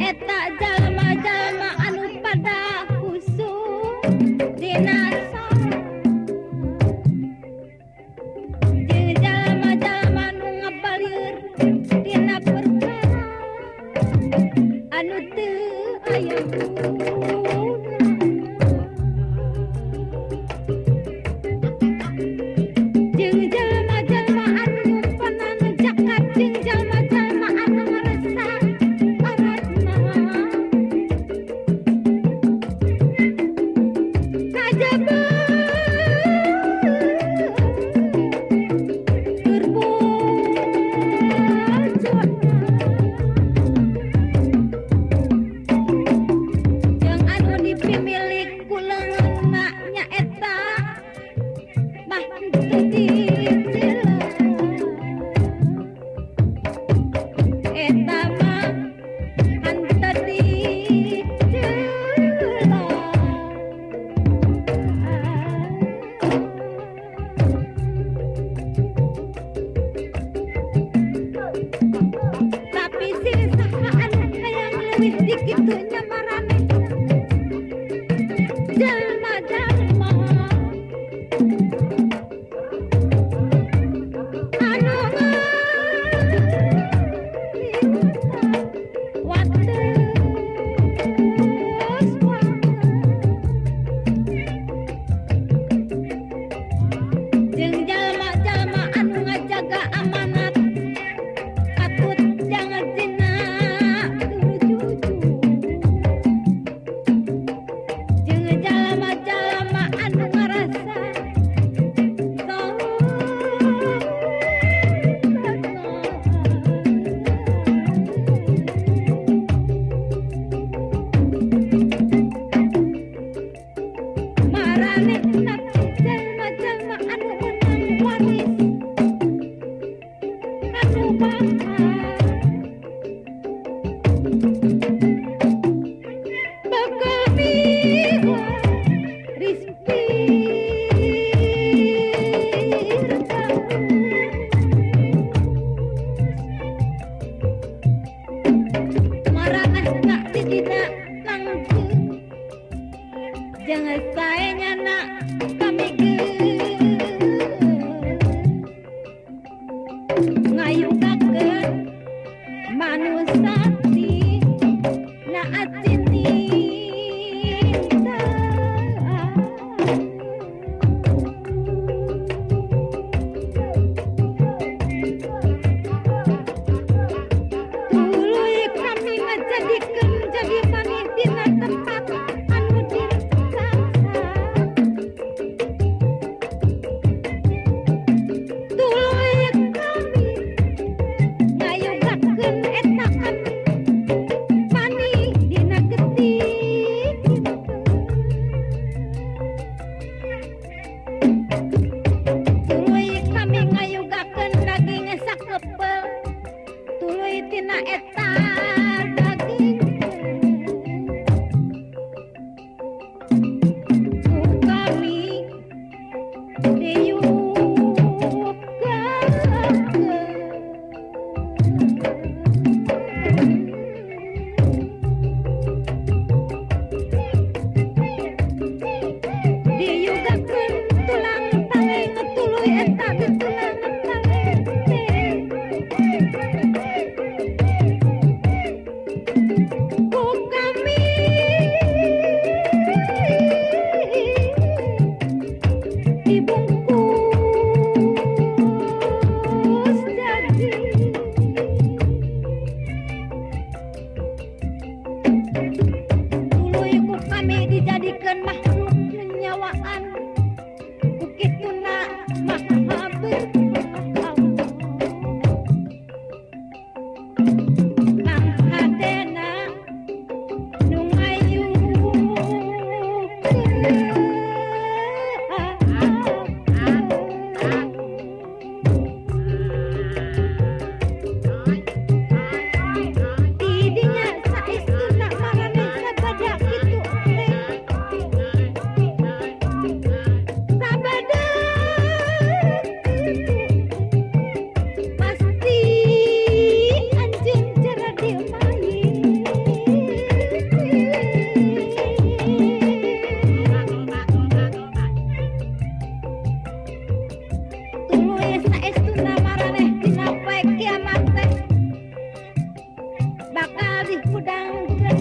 Eta jalma-jalma anu pada kusuk dina jeung jalma-jalma nu ngabalir dina perkara anu teu aya jeung jalma-jalma anu nyumpanan jakat jeung jalma-jalma anu ngarasa aratna kajaba jeung anu dipimilik ku leungeunna nyaeta mah teu dicela eta mah henteu dicela tapi si saha anu hayang leuwih di kitu nya marane jalma-jalma anu wates jeung jalma-jalma anu ngajaga amanat katut jangan zina tujuju jeung jalma-jalma anu ngarasa maranehna jalma-jalma anu meunang waris anu mahal bakal miwa rizki maranehna di dina langgeng jangan sae nyana kami ngayugakeun manusati naat cinta tuluy kami ngajadikeun jadi maneh dina tempat anu dirasa tuluy kami ngayugakeun eta anu maneh dina geuting tuluy kami ngayugakeun daging sakepeul tuluy tina eta daging ku kami diyugakeun tulang taleng tuluy eta tulang taleng ku kami dibungkus daging tuluy ku kami dijadikeun makhluk nyawaan ku kituna maha berkah Hadena nu ngayuh Masih kudang